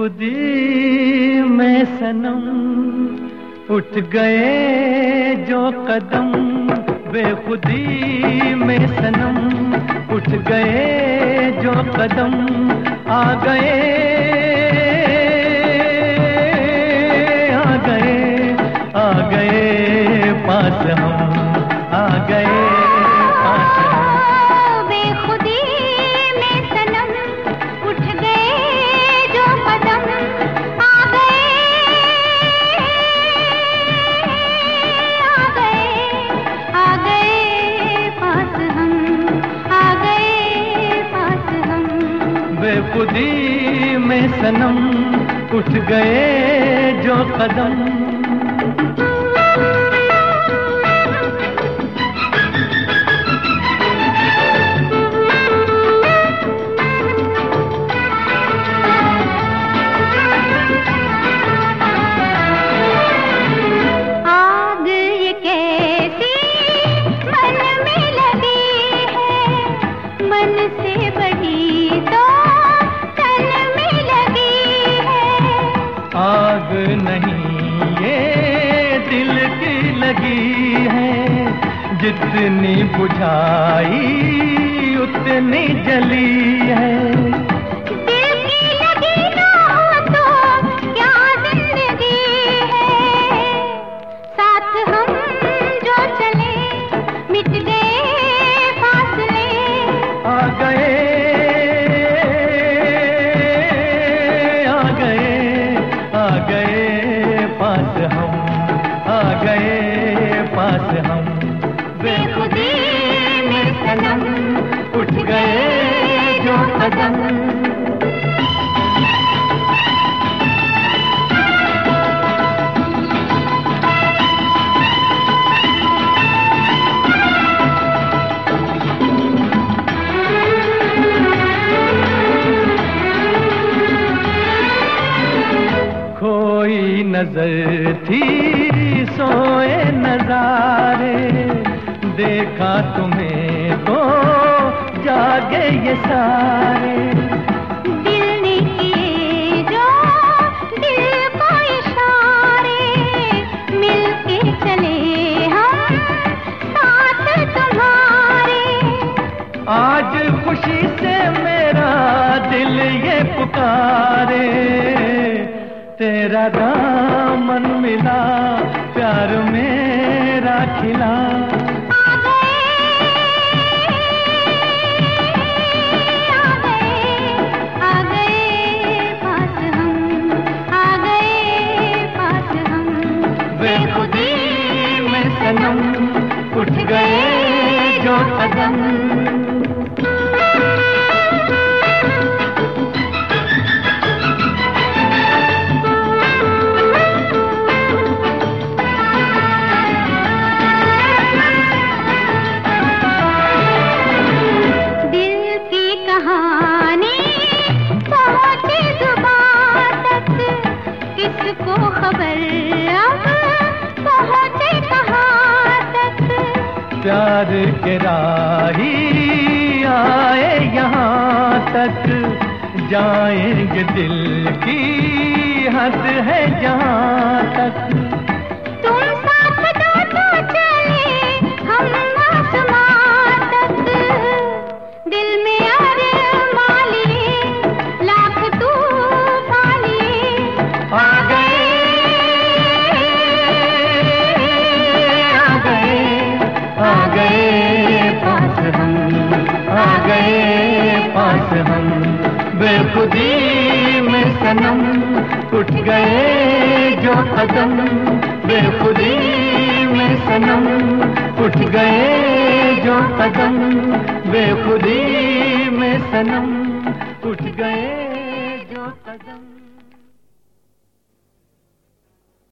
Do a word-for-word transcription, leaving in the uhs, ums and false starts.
बेखुदी में सनम उठ गए जो कदम, बेखुदी में सनम उठ गए जो कदम, आ गए आ गए आ गए पास हम, आ गए पास हम। बेखुदी में सनम उठ गए जो कदम, आ गए आ गए आ गए पास हम, आ गए पास हम। बेखुदी में सनम उठ गए जो कदम। आग नहीं ये दिल की लगी है, जितनी बुझाई उतनी जली है। दिल की लगी ना हो तो क्या जिंदगी है, साथ हम जो चले मिट गए फासले, आ गए आ गए पास हम, आ गए पास हम। बेखुदी में सनम उठ गए जो कदम। कोई नजर थी सोए नजारे, देखा तुम्हें तो जागे ये सारे। दिल ने किए जो दिल को इशारे, मिलके चले हम साथ तुम्हारे। आज खुशी से मेरा दिल ये पुकारे, तेरा दामन मिला प्यार मेरा खिला। आ गए आ गए आ गए पास हम, आ गए पास हम। बेखुदी में सनम उठ गए जो कदम। किसको खबर अब पहुँचे कहाँ तक, प्यार के राही आए यहाँ तक, जाएंगे दिल की हद है जहाँ तक। तुम साथ दो तो चले हम आसमां तक, दिल में अरमां लिए लाख तूफान लिए। आ गए आ गए आ गए पास हम, आ गए पास हम। बेखुदी में सनम उठ गए जो कदम, बेखुदी में सनम उठ गए जो कदम, बेखुदी में सनम उठ गए जो कदम।